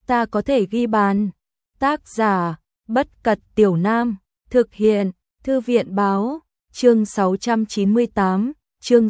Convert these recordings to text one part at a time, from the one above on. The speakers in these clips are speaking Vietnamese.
ta có thể ghi bàn. Tác giả, Bất Cật Tiểu Nam, thực hiện, Thư viện Báo, chương 698, chương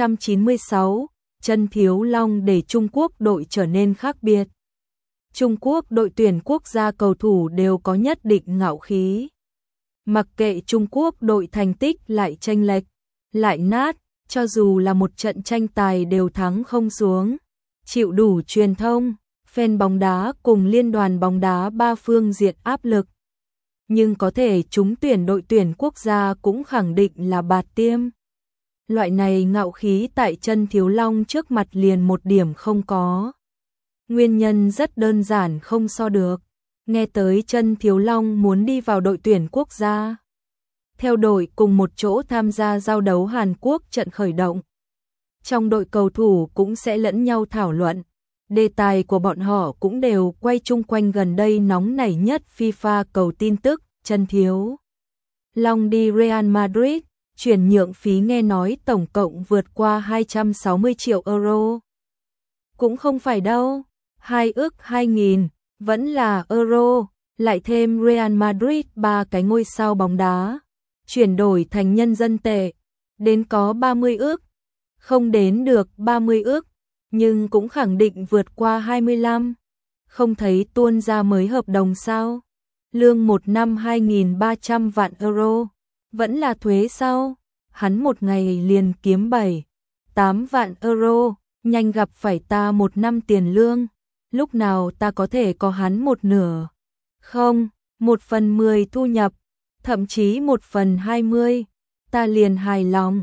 696, Chân Thiếu Long để Trung Quốc đội trở nên khác biệt. Trung Quốc đội tuyển quốc gia cầu thủ đều có nhất định ngạo khí. Mặc kệ Trung Quốc đội thành tích lại chênh lệch, lại nát, cho dù là một trận tranh tài đều thắng không xuống, chịu đủ truyền thông, fan bóng đá cùng liên đoàn bóng đá ba phương diện áp lực. Nhưng có thể trúng tuyển đội tuyển quốc gia cũng khẳng định là bạt tiêm. Loại này ngạo khí tại Chân Thiếu Long trước mặt liền một điểm không có. Nguyên nhân rất đơn giản không so được. Nghe tới Chân Thiếu Long muốn đi vào đội tuyển quốc gia, theo đội cùng một chỗ tham gia giao đấu Hàn Quốc trận khởi động. Trong đội cầu thủ cũng sẽ lẫn nhau thảo luận. Đề tài của bọn họ cũng đều quay chung quanh gần đây nóng nảy nhất FIFA cầu tin tức, Chân Thiếu Long đi Real Madrid, chuyển nhượng phí nghe nói tổng cộng vượt qua 260 triệu euro. Cũng không phải đâu, 2 ức 2.000, vẫn là euro, lại thêm Real Madrid 3 cái ngôi sao bóng đá, chuyển đổi thành nhân dân tệ, đến có 30 ức, không đến được 30 ức, nhưng cũng khẳng định vượt qua 25. Không thấy tuôn ra mới hợp đồng sao? Lương một năm 2.300 vạn euro, vẫn là thuế sao? Hắn một ngày liền kiếm 7-8 vạn euro, nhanh gặp phải ta một năm tiền lương, lúc nào ta có thể có hắn một nửa? Không, 1/10 thu nhập, thậm chí 1/20, ta liền hài lòng,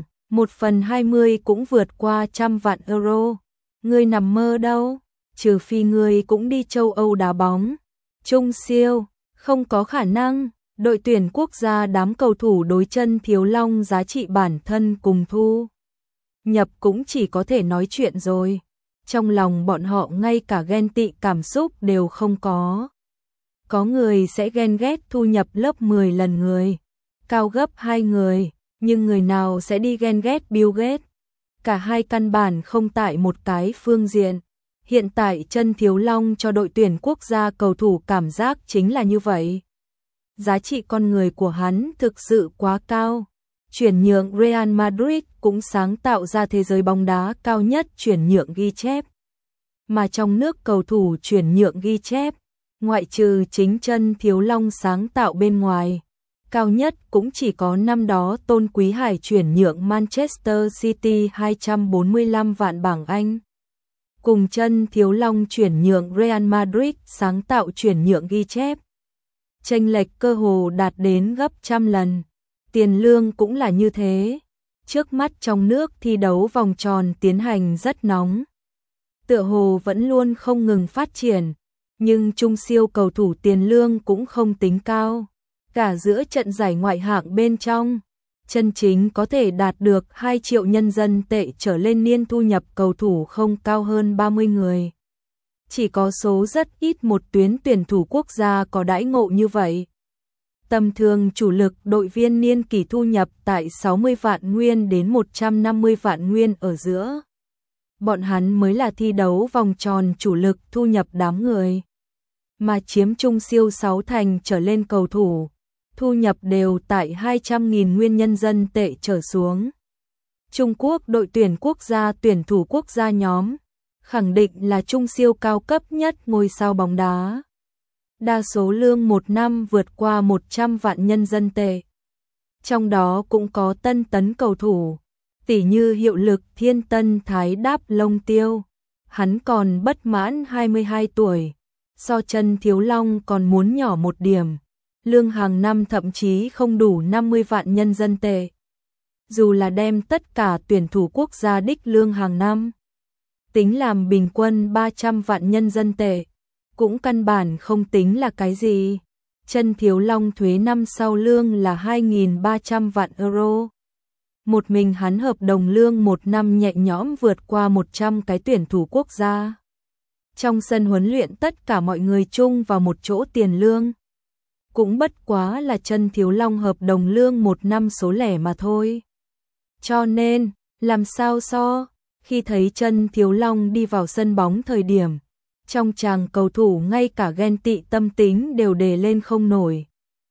1/20 cũng vượt qua 100 vạn euro. Ngươi nằm mơ đâu, trừ phi ngươi cũng đi châu Âu đá bóng. Trung siêu, không có khả năng, đội tuyển quốc gia đám cầu thủ đối Chân Thiếu Long giá trị bản thân cùng thu nhập cũng chỉ có thể nói chuyện rồi. Trong lòng bọn họ ngay cả ghen tị cảm xúc đều không có. Có người sẽ ghen ghét thu nhập lớp 10 lần người, cao gấp 2 người, nhưng người nào sẽ đi ghen ghét Bill Gates? Cả hai căn bản không tại một cái phương diện. Hiện tại Chân Thiếu Long cho đội tuyển quốc gia cầu thủ cảm giác chính là như vậy. Giá trị con người của hắn thực sự quá cao. Chuyển nhượng Real Madrid cũng sáng tạo ra thế giới bóng đá cao nhất chuyển nhượng ghi chép. Mà trong nước cầu thủ chuyển nhượng ghi chép, ngoại trừ chính Chân Thiếu Long sáng tạo bên ngoài, cao nhất cũng chỉ có năm đó Tôn Quý Hải chuyển nhượng Manchester City 245 vạn bảng Anh. Cùng Chân Thiếu Long chuyển nhượng Real Madrid sáng tạo chuyển nhượng ghi chép. Chênh lệch cơ hồ đạt đến gấp 100 lần. Tiền lương cũng là như thế. Trước mắt trong nước thi đấu vòng tròn tiến hành rất nóng. Tựa hồ vẫn luôn không ngừng phát triển, nhưng trung siêu cầu thủ tiền lương cũng không tính cao. Cả giữa trận giải ngoại hạng bên trong, chân chính có thể đạt được 2 triệu nhân dân tệ trở lên niên thu nhập cầu thủ không cao hơn 30 người. Chỉ có số rất ít một tuyến tuyển thủ quốc gia có đãi ngộ như vậy. Tầm thường chủ lực đội viên niên kỳ thu nhập tại 60 vạn nguyên đến 150 vạn nguyên ở giữa. Bọn hắn mới là thi đấu vòng tròn chủ lực thu nhập đám người. Mà chiếm trung siêu 6 thành trở lên cầu thủ, thu nhập đều tại 200.000 nguyên nhân dân tệ trở xuống. Trung Quốc đội tuyển quốc gia tuyển thủ quốc gia nhóm, khẳng định là trung siêu cao cấp nhất ngôi sao bóng đá. Đa số lương một năm vượt qua 100 vạn nhân dân tệ. Trong đó cũng có tân tấn cầu thủ, tỉ như hiệu lực Thiên Tân Thái Đáp Lông Tiêu. Hắn còn bất mãn 22 tuổi, so Chân Thiếu Long còn muốn nhỏ một điểm. Lương hàng năm thậm chí không đủ 50 vạn nhân dân tệ. Dù là đem tất cả tuyển thủ quốc gia đích lương hàng năm, tính làm bình quân 300 vạn nhân dân tệ, cũng căn bản không tính là cái gì. Chân Thiếu Long thuế năm sau lương là 2.300 vạn euro. Một mình hắn hợp đồng lương một năm nhẹ nhõm vượt qua 100 cái tuyển thủ quốc gia. Trong sân huấn luyện tất cả mọi người chung vào một chỗ tiền lương. Cũng bất quá là Chân Thiếu Long hợp đồng lương một năm số lẻ mà thôi. Cho nên, làm sao so, khi thấy Chân Thiếu Long đi vào sân bóng thời điểm, Trong chàng cầu thủ ngay cả ghen tị tâm tính đều đề lên không nổi.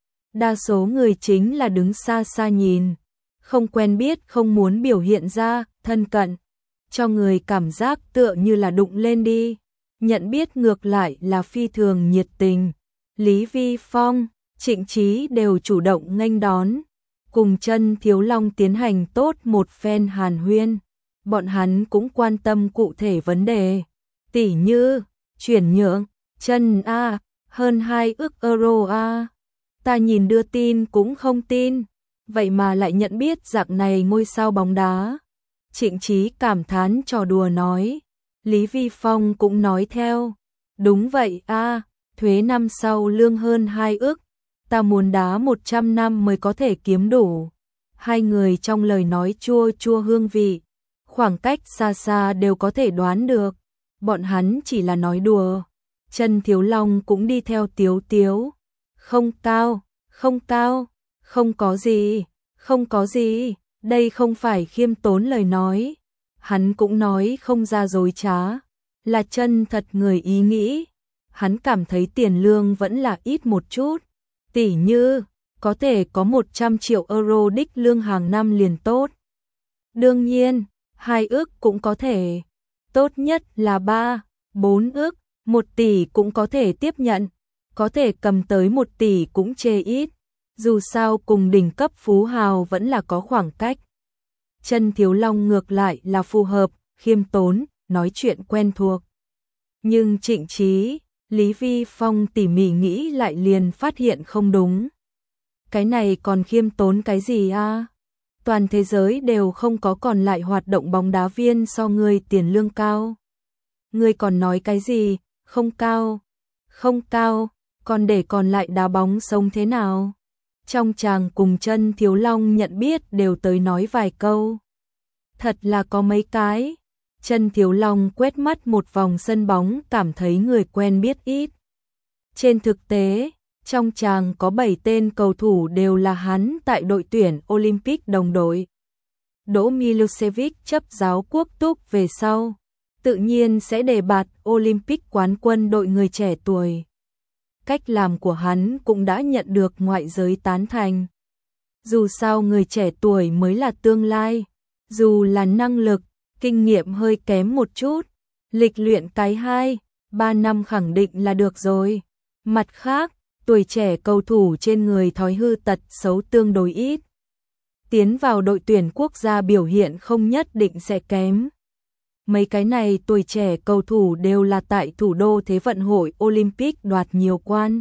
Đa số người chính là đứng xa xa nhìn, không quen biết, không muốn biểu hiện ra thân cận, cho người cảm giác tựa như là đụng lên đi. Nhận biết ngược lại là phi thường nhiệt tình. Lý Vi Phong, Trịnh Chí đều chủ động nghênh đón, cùng Chân Thiếu Long tiến hành tốt một phen hàn huyên. Bọn hắn cũng quan tâm cụ thể vấn đề, tỉ như chuyển nhượng, Chân a, hơn 2 ức euro a. Ta nhìn đưa tin cũng không tin, vậy mà lại nhận biết dạng này ngôi sao bóng đá. Trịnh Chí cảm thán trò đùa nói. Lý Vi Phong cũng nói theo, đúng vậy a, thuế năm sau lương hơn 2 ức, ta muốn đá 100 năm mới có thể kiếm đủ. Hai người trong lời nói chua chua hương vị, khoảng cách xa xa đều có thể đoán được, bọn hắn chỉ là nói đùa. Chân Thiếu Long cũng đi theo tiếu tiếu, không cao, không cao, không có gì, không có gì, đây không phải khiêm tốn lời nói. Hắn cũng nói không ra dối trá, là chân thật người ý nghĩ. Hắn cảm thấy tiền lương vẫn là ít một chút, tỉ như có thể có 100 triệu euro đích lương hàng năm liền tốt. Đương nhiên, 2 ức cũng có thể, tốt nhất là 3, 4 ức, 1 tỷ cũng có thể tiếp nhận, có thể cầm tới 1 tỷ cũng chê ít, dù sao cùng đỉnh cấp phú hào vẫn là có khoảng cách. Chân Thiếu Long ngược lại là phù hợp, khiêm tốn, nói chuyện quen thuộc. Nhưng Trịnh Chí, Lý Vi Phong tỉ mỉ nghĩ lại liền phát hiện không đúng. Cái này còn khiêm tốn cái gì a? Toàn thế giới đều không có còn lại hoạt động bóng đá viên so người tiền lương cao. Người còn nói cái gì, không cao, không cao, còn để còn lại đá bóng sống thế nào? Trong chàng cùng Chân Thiếu Long nhận biết đều tới nói vài câu. Thật là có mấy cái. Chân Thiếu Long quét mắt một vòng sân bóng cảm thấy người quen biết ít. Trên thực tế, trong chàng có 7 tên cầu thủ đều là hắn tại đội tuyển Olympic đồng đội. Đỗ Milosevic chấp giáo quốc túc về sau, tự nhiên sẽ đề bạt Olympic quán quân đội người trẻ tuổi. Cách làm của hắn cũng đã nhận được ngoại giới tán thành. Dù sao người trẻ tuổi mới là tương lai, dù là năng lực, kinh nghiệm hơi kém một chút, lịch luyện cái 2, 3 năm khẳng định là được rồi. Mặt khác, tuổi trẻ cầu thủ trên người thói hư tật xấu tương đối ít. Tiến vào đội tuyển quốc gia biểu hiện không nhất định sẽ kém. Mấy cái này tuổi trẻ cầu thủ đều là tại thủ đô Thế vận hội Olympic đoạt nhiều quan.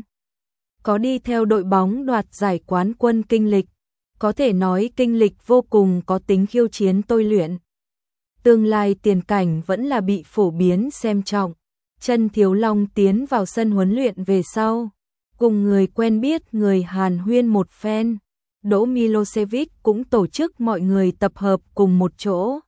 Có đi theo đội bóng đoạt giải quán quân kinh lịch, có thể nói kinh lịch vô cùng có tính khiêu chiến tôi luyện. Tương lai tiền cảnh vẫn là bị phổ biến xem trọng. Chân Thiếu Long tiến vào sân huấn luyện về sau, cùng người quen biết người hàn huyên một phen. Đỗ Milosevic cũng tổ chức mọi người tập hợp cùng một chỗ,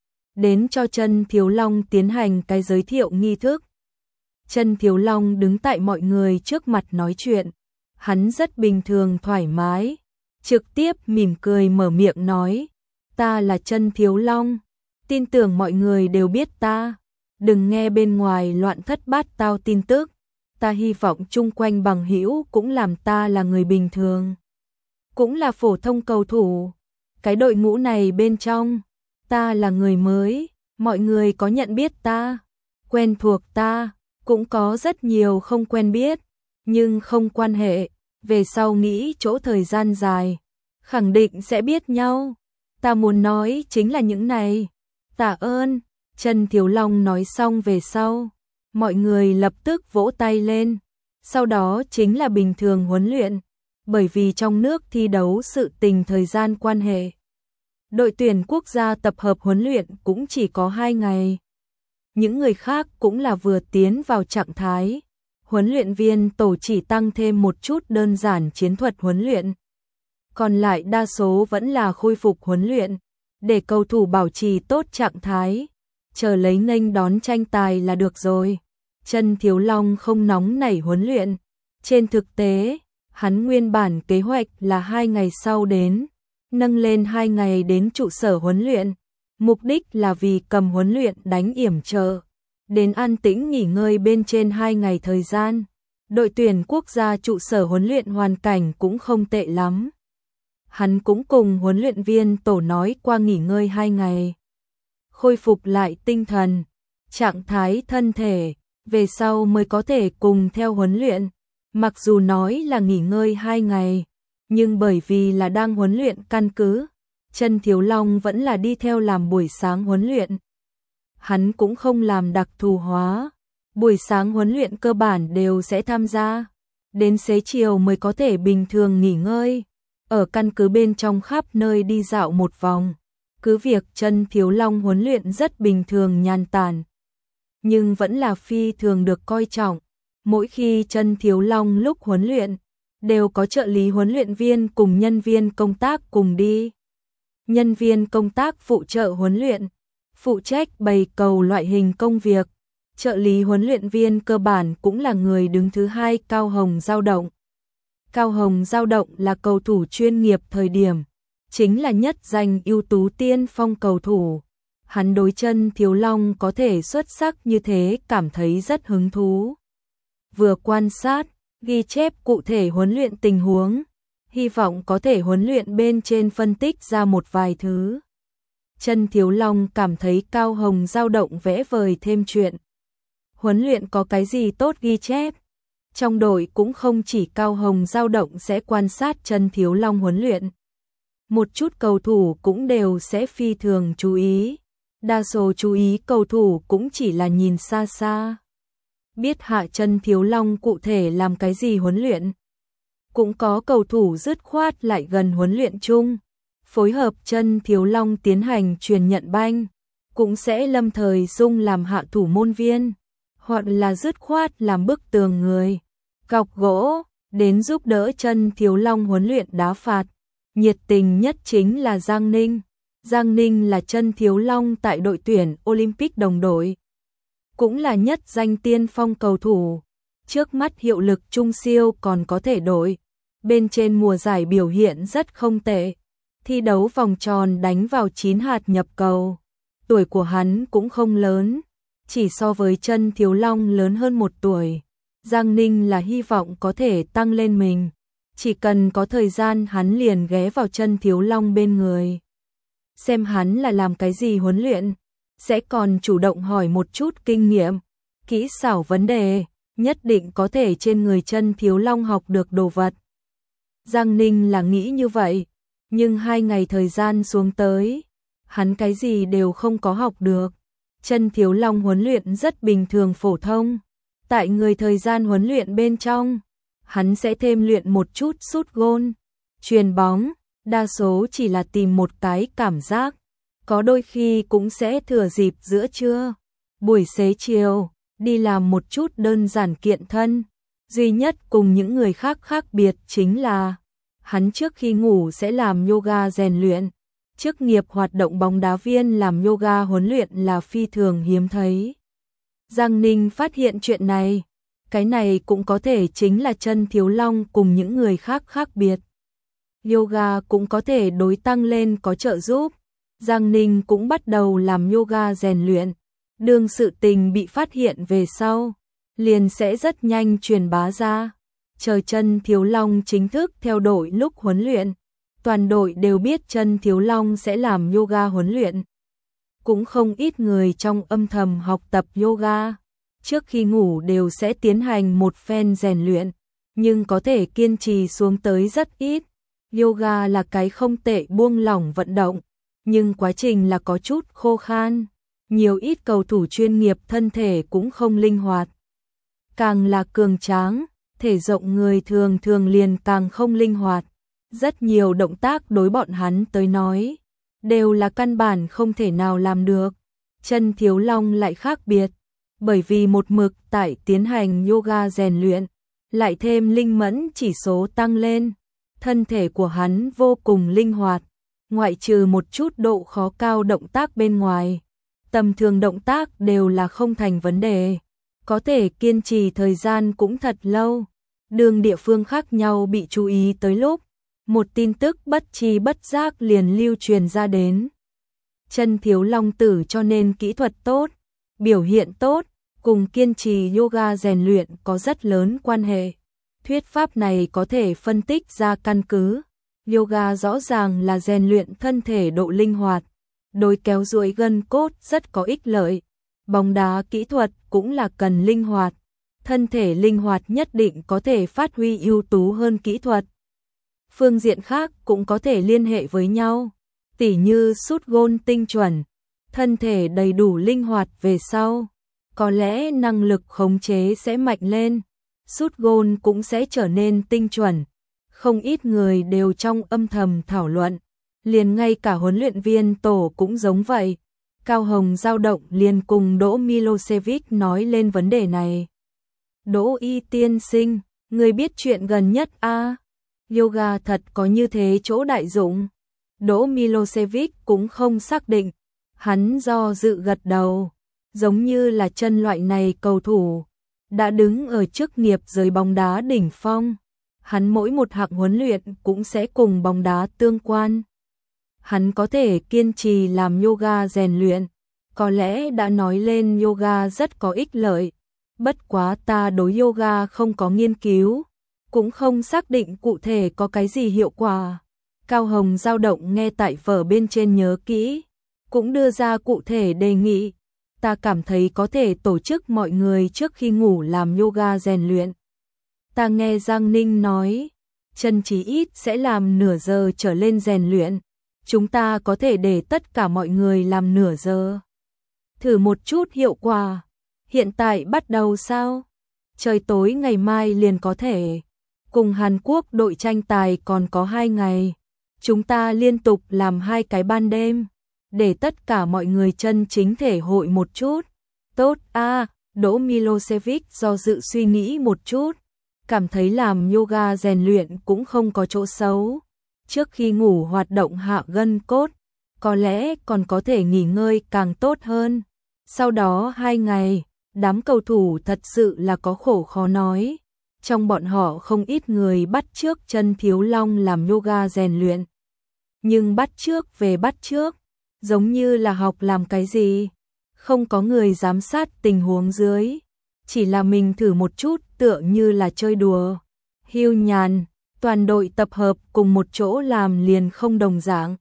đến cho Chân Thiếu Long tiến hành cái giới thiệu nghi thức. Chân Thiếu Long đứng tại mọi người trước mặt nói chuyện, hắn rất bình thường thoải mái, trực tiếp mỉm cười mở miệng nói, ta là Chân Thiếu Long, tin tưởng mọi người đều biết ta, đừng nghe bên ngoài loạn thất bát tao tin tức, ta hy vọng chung quanh bằng hữu cũng làm ta là người bình thường, cũng là phổ thông cầu thủ, cái đội ngũ này bên trong, ta là người mới, mọi người có nhận biết ta, quen thuộc ta, cũng có rất nhiều không quen biết, nhưng không quan hệ, về sau nghĩ chỗ thời gian dài, khẳng định sẽ biết nhau, ta muốn nói chính là những này, tạ ơn. Chân Thiếu Long nói xong về sau, mọi người lập tức vỗ tay lên, sau đó chính là bình thường huấn luyện, bởi vì trong nước thi đấu sự tình thời gian quan hệ. Đội tuyển quốc gia tập hợp huấn luyện cũng chỉ có 2 ngày. Những người khác cũng là vừa tiến vào trạng thái. Huấn luyện viên tổ chỉ tăng thêm một chút đơn giản chiến thuật huấn luyện. Còn lại đa số vẫn là khôi phục huấn luyện, để cầu thủ bảo trì tốt trạng thái, chờ lấy nghênh đón tranh tài là được rồi. Chân Thiếu Long không nóng nảy huấn luyện. Trên thực tế, hắn nguyên bản kế hoạch là 2 ngày sau đến, nâng lên 2 ngày đến trụ sở huấn luyện, mục đích là vì cầm huấn luyện đánh yểm trợ, đến an tĩnh nghỉ ngơi bên trên 2 ngày thời gian. Đội tuyển quốc gia trụ sở huấn luyện hoàn cảnh cũng không tệ lắm. Hắn cũng cùng huấn luyện viên tổ nói qua nghỉ ngơi 2 ngày. Khôi phục lại tinh thần, trạng thái thân thể, về sau mới có thể cùng theo huấn luyện. Mặc dù nói là nghỉ ngơi 2 ngày, nhưng bởi vì là đang huấn luyện căn cứ, Trần Thiếu Long vẫn là đi theo làm buổi sáng huấn luyện. Hắn cũng không làm đặc thù hóa, buổi sáng huấn luyện cơ bản đều sẽ tham gia, đến xế chiều mới có thể bình thường nghỉ ngơi, ở căn cứ bên trong khắp nơi đi dạo một vòng. Cứ việc Trần Thiếu Long huấn luyện rất bình thường nhàn tản, nhưng vẫn là phi thường được coi trọng. Mỗi khi Trần Thiếu Long lúc huấn luyện, đều có trợ lý huấn luyện viên cùng nhân viên công tác cùng đi. Nhân viên công tác phụ trợ huấn luyện, phụ trách bày cầu loại hình công việc. Trợ lý huấn luyện viên cơ bản cũng là người đứng thứ 2 Cao Hồng Dao Động. Cao Hồng Dao Động là cầu thủ chuyên nghiệp thời điểm, chính là nhất danh ưu tú tiên phong cầu thủ. Hắn đối Trần Thiếu Long có thể xuất sắc như thế cảm thấy rất hứng thú. Vừa quan sát, ghi chép cụ thể huấn luyện tình huống, hy vọng có thể huấn luyện bên trên phân tích ra một vài thứ. Trần Thiếu Long cảm thấy Cao Hồng Dao Động vẽ vời thêm chuyện. Huấn luyện có cái gì tốt ghi chép. Trong đội cũng không chỉ Cao Hồng Dao Động sẽ quan sát Trần Thiếu Long huấn luyện. Một chút cầu thủ cũng đều sẽ phi thường chú ý. Đa số chú ý cầu thủ cũng chỉ là nhìn xa xa. Biết hạ Trần Thiếu Long cụ thể làm cái gì huấn luyện. Cũng có cầu thủ dứt khoát lại gần huấn luyện chung, phối hợp Trần Thiếu Long tiến hành truyền nhận banh, cũng sẽ lâm thời dung làm hạ thủ môn viên, hoặc là dứt khoát làm bức tường người, cọc gỗ, đến giúp đỡ Trần Thiếu Long huấn luyện đá phạt. Nhiệt tình nhất chính là Giang Ninh. Giang Ninh là Trần Thiếu Long tại đội tuyển Olympic đồng đội, cũng là nhất danh tiên phong cầu thủ. Trước mắt hiệu lực trung siêu còn có thể đội. Bên trên mùa giải biểu hiện rất không tệ. Thi đấu vòng tròn đánh vào 9 hạt nhập cầu. Tuổi của hắn cũng không lớn, chỉ so với Trần Thiếu Long lớn hơn 1 tuổi. Giang Ninh là hy vọng có thể tăng lên mình. Chỉ cần có thời gian hắn liền ghé vào Trần Thiếu Long bên người. Xem hắn là làm cái gì huấn luyện. Sẽ còn chủ động hỏi một chút kinh nghiệm, kỹ xảo vấn đề, nhất định có thể trên người Trần Thiếu Long học được đồ vật. Giang Ninh là nghĩ như vậy, nhưng 2 ngày thời gian xuống tới, hắn cái gì đều không có học được. Trần Thiếu Long huấn luyện rất bình thường phổ thông, tại người thời gian huấn luyện bên trong, hắn sẽ thêm luyện một chút sút gôn, chuyền bóng, đa số chỉ là tìm một cái cảm giác. Có đôi khi cũng sẽ thừa dịp giữa trưa, buổi xế chiều, đi làm một chút đơn giản kiện thân. Duy nhất cùng những người khác khác biệt chính là, hắn trước khi ngủ sẽ làm yoga rèn luyện. Chức nghiệp hoạt động bóng đá viên làm yoga huấn luyện là phi thường hiếm thấy. Giang Ninh phát hiện chuyện này, cái này cũng có thể chính là Trần Thiếu Long cùng những người khác khác biệt. Yoga cũng có thể đối tăng lên có trợ giúp. Giang Ninh cũng bắt đầu làm yoga rèn luyện. Đương sự tình bị phát hiện về sau, liền sẽ rất nhanh truyền bá ra. Chờ Trần Thiếu Long chính thức theo đội lúc huấn luyện, toàn đội đều biết Trần Thiếu Long sẽ làm yoga huấn luyện. Cũng không ít người trong âm thầm học tập yoga, trước khi ngủ đều sẽ tiến hành một phen rèn luyện, nhưng có thể kiên trì xuống tới rất ít. Yoga là cái không tệ buông lỏng vận động, nhưng quá trình là có chút khô khan. Nhiều ít cầu thủ chuyên nghiệp thân thể cũng không linh hoạt. Càng là cường tráng, thể rộng người thường thường liền càng không linh hoạt. Rất nhiều động tác đối bọn hắn tới nói, đều là căn bản không thể nào làm được. Trần Thiếu Long lại khác biệt, bởi vì một mực tại tiến hành yoga rèn luyện, lại thêm linh mẫn chỉ số tăng lên. Thân thể của hắn vô cùng linh hoạt, ngoại trừ một chút độ khó cao động tác bên ngoài. Tầm thường động tác đều là không thành vấn đề, có thể kiên trì thời gian cũng thật lâu. Đường địa phương khác nhau bị chú ý tới lúc, một tin tức bất tri bất giác liền lưu truyền ra đến. Trần Thiếu Long tử cho nên kỹ thuật tốt, biểu hiện tốt, cùng kiên trì yoga rèn luyện có rất lớn quan hệ. Thuyết pháp này có thể phân tích ra căn cứ. Yoga rõ ràng là rèn luyện thân thể độ linh hoạt, đối kéo duỗi gân cốt rất có ích lợi. Bóng đá kỹ thuật cũng là cần linh hoạt. Thân thể linh hoạt nhất định có thể phát huy ưu tú hơn kỹ thuật. Phương diện khác cũng có thể liên hệ với nhau, tỉ như sút gôn tinh chuẩn, thân thể đầy đủ linh hoạt về sau, có lẽ năng lực khống chế sẽ mạnh lên, sút gôn cũng sẽ trở nên tinh chuẩn. Không ít người đều trong âm thầm thảo luận, liền ngay cả huấn luyện viên tổ cũng giống vậy. Cao Hồng dao động liền cùng Đỗ Milosevic nói lên vấn đề này. Đỗ Y tiên sinh, người biết chuyện gần nhất a? Yoga thật có như thế chỗ đại dụng? Đỗ Milosevic cũng không xác định, hắn do dự gật đầu, giống như là chân loại này cầu thủ, đã đứng ở chức nghiệp giới bóng đá đỉnh phong. Hắn mỗi một hạng huấn luyện cũng sẽ cùng bóng đá tương quan. Hắn có thể kiên trì làm yoga rèn luyện, có lẽ đã nói lên yoga rất có ích lợi. Bất quá ta đối yoga không có nghiên cứu, cũng không xác định cụ thể có cái gì hiệu quả. Cao Hồng dao động nghe tại vở bên trên nhớ kỹ, cũng đưa ra cụ thể đề nghị. Ta cảm thấy có thể tổ chức mọi người trước khi ngủ làm yoga rèn luyện. Ta nghe Giang Ninh nói, chân chí ít sẽ làm nửa giờ trở lên rèn luyện. Chúng ta có thể để tất cả mọi người làm nửa giờ. Thử một chút hiệu quả. Hiện tại bắt đầu sao? Trời tối ngày mai liền có thể. Cùng Hàn Quốc đội tranh tài còn có 2 ngày. Chúng ta liên tục làm 2 cái ban đêm, để tất cả mọi người chân chính thể hội một chút. Tốt a. Đỗ Milosevic do dự suy nghĩ một chút, cảm thấy làm yoga rèn luyện cũng không có chỗ xấu. Trước khi ngủ hoạt động hạ gân cốt, có lẽ còn có thể nghỉ ngơi càng tốt hơn. Sau đó 2 ngày, đám cầu thủ thật sự là có khổ khó nói. Trong bọn họ không ít người bắt chước Chân Thiếu Long làm yoga rèn luyện. Nhưng bắt chước về bắt chước, giống như là học làm cái gì, không có người giám sát tình huống dưới, chỉ là mình thử một chút tựa như là chơi đùa. Hưu nhàn, toàn đội tập hợp cùng một chỗ làm liền không đồng dạng.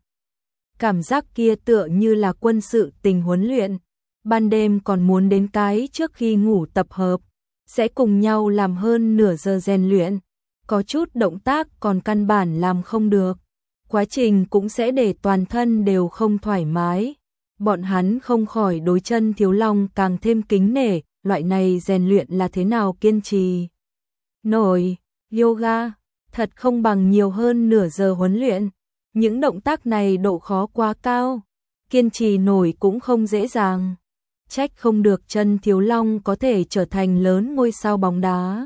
Cảm giác kia tựa như là quân sự tình huấn luyện, ban đêm còn muốn đến cái trước khi ngủ tập hợp, sẽ cùng nhau làm hơn nửa giờ rèn luyện, có chút động tác còn căn bản làm không được. Quá trình cũng sẽ để toàn thân đều không thoải mái. Bọn hắn không khỏi đối Chân Thiếu Long càng thêm kính nể, loại này rèn luyện là thế nào kiên trì nổi. Yoga thật không bằng nhiều hơn nửa giờ huấn luyện. Những động tác này độ khó quá cao, kiên trì nổi cũng không dễ dàng. Trách không được Chân Thiếu Long có thể trở thành lớn ngôi sao bóng đá.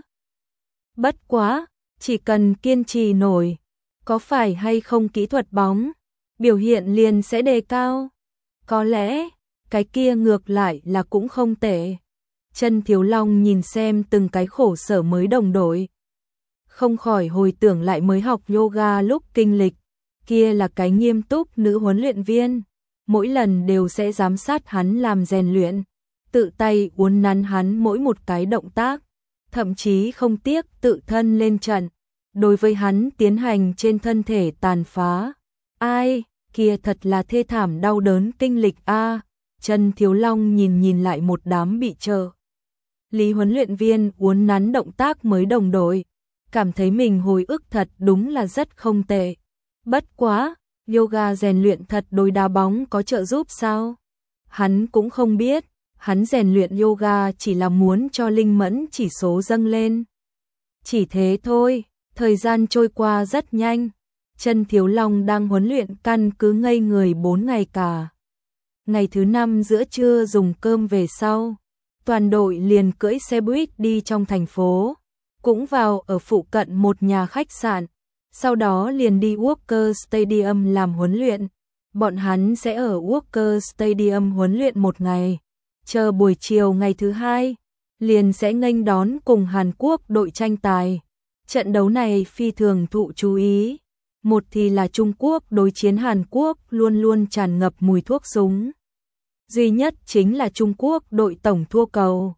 Bất quá, chỉ cần kiên trì nổi, có phải hay không kỹ thuật bóng, biểu hiện liền sẽ đề cao. Có lẽ, cái kia ngược lại là cũng không tệ. Chân Thiếu Long nhìn xem từng cái khổ sở mới đồng đội, không khỏi hồi tưởng lại mới học yoga lúc kinh lịch, kia là cái nghiêm túc nữ huấn luyện viên, mỗi lần đều sẽ giám sát hắn làm rèn luyện, tự tay uốn nắn hắn mỗi một cái động tác, thậm chí không tiếc tự thân lên trận, đối với hắn tiến hành trên thân thể tàn phá. Ai, kia thật là thê thảm đau đớn kinh lịch a. Chân Thiếu Long nhìn lại một đám bị trợ lý huấn luyện viên uốn nắn động tác mới đồng đội, cảm thấy mình hồi ức thật đúng là rất không tệ. Bất quá, yoga rèn luyện thật đối đá bóng có trợ giúp sao? Hắn cũng không biết, hắn rèn luyện yoga chỉ là muốn cho linh mẫn chỉ số dâng lên. Chỉ thế thôi, thời gian trôi qua rất nhanh. Chân Thiếu Long đang huấn luyện căn cứ ngây người 4 ngày cả. Ngày thứ 5 giữa trưa dùng cơm về sau, toàn đội liền cưỡi xe buýt đi trong thành phố, cũng vào ở phụ cận một nhà khách sạn, sau đó liền đi Walker Stadium làm huấn luyện. Bọn hắn sẽ ở Walker Stadium huấn luyện 1 ngày, chờ buổi chiều ngày thứ 2, liền sẽ nghênh đón cùng Hàn Quốc đội tranh tài. Trận đấu này phi thường thụ chú ý. Một thì là Trung Quốc đối chiến Hàn Quốc luôn luôn tràn ngập mùi thuốc súng. Duy nhất chính là Trung Quốc đội tổng thua cầu.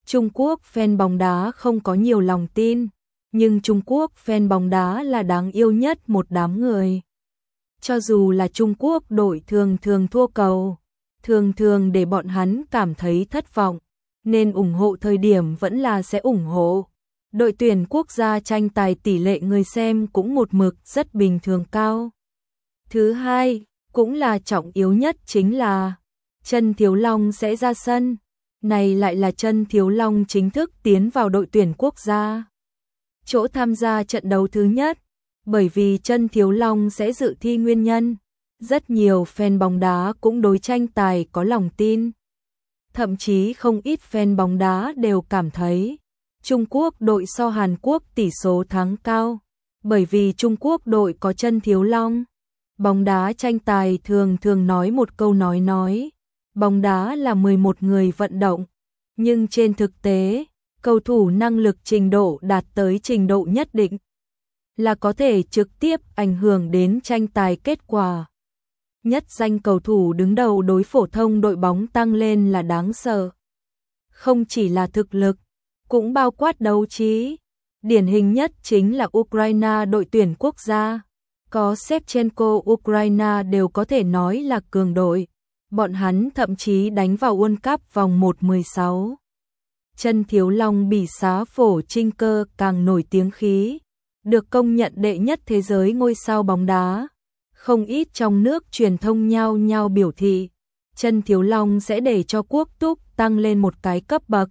Trung Quốc fan bóng đá không có nhiều lòng tin, nhưng Trung Quốc fan bóng đá là đáng yêu nhất một đám người. Cho dù là Trung Quốc đội thường thường thua cầu, thường thường để bọn hắn cảm thấy thất vọng, nên ủng hộ thời điểm vẫn là sẽ ủng hộ. Đội tuyển quốc gia tranh tài tỷ lệ người xem cũng một mực rất bình thường cao. Thứ hai, cũng là trọng yếu nhất chính là Trân Thiếu Long sẽ ra sân. Này lại là Trân Thiếu Long chính thức tiến vào đội tuyển quốc gia. Chỗ tham gia trận đấu thứ nhất, bởi vì Trân Thiếu Long sẽ dự thi nguyên nhân, rất nhiều fan bóng đá cũng đối tranh tài có lòng tin. Thậm chí không ít fan bóng đá đều cảm thấy Trung Quốc đội so Hàn Quốc tỷ số thắng cao, bởi vì Trung Quốc đội có Trân Thiếu Long. Bóng đá tranh tài thường thường nói một câu nói, bóng đá là 11 người vận động, nhưng trên thực tế, cầu thủ năng lực trình độ đạt tới trình độ nhất định là có thể trực tiếp ảnh hưởng đến tranh tài kết quả. Nhất danh cầu thủ đứng đầu đối phổ thông đội bóng tăng lên là đáng sợ. Không chỉ là thực lực, cũng bao quát đấu trí. Điển hình nhất chính là Ukraine đội tuyển quốc gia. Có Shevchenko Ukraine đều có thể nói là cường đội. Bọn hắn thậm chí đánh vào World Cup vòng 1/16. Trân Thiếu Long bị xá phổ Trinh Cơ càng nổi tiếng khí, được công nhận đệ nhất thế giới ngôi sao bóng đá. Không ít trong nước truyền thông nhao nhao biểu thị, Trân Thiếu Long sẽ để cho Quốc Túc tăng lên một cái cấp bậc.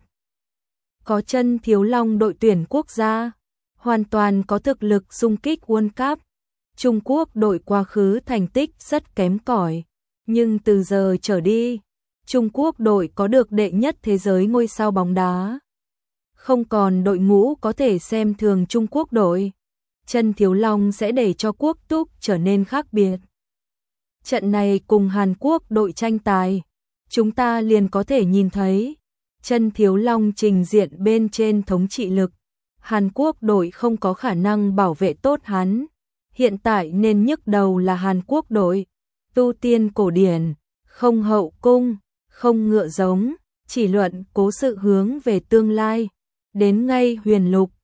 Có Trân Thiếu Long đội tuyển quốc gia, hoàn toàn có thực lực xung kích World Cup. Trung Quốc đội quá khứ thành tích rất kém cỏi, nhưng từ giờ trở đi, Trung Quốc đội có được đệ nhất thế giới ngôi sao bóng đá. Không còn đội ngũ có thể xem thường Trung Quốc đội. Trân Thiếu Long sẽ để cho Quốc Túc trở nên khác biệt. Trận này cùng Hàn Quốc đội tranh tài, chúng ta liền có thể nhìn thấy Trân Thiếu Long trình diện bên trên thống trị lực. Hàn Quốc đội không có khả năng bảo vệ tốt hắn. Hiện tại nên nhức đầu là Hàn Quốc đội. Tu tiên cổ điển, không hậu cung, không ngựa giống, chỉ luận cố sự hướng về tương lai. Đến ngay huyền lục,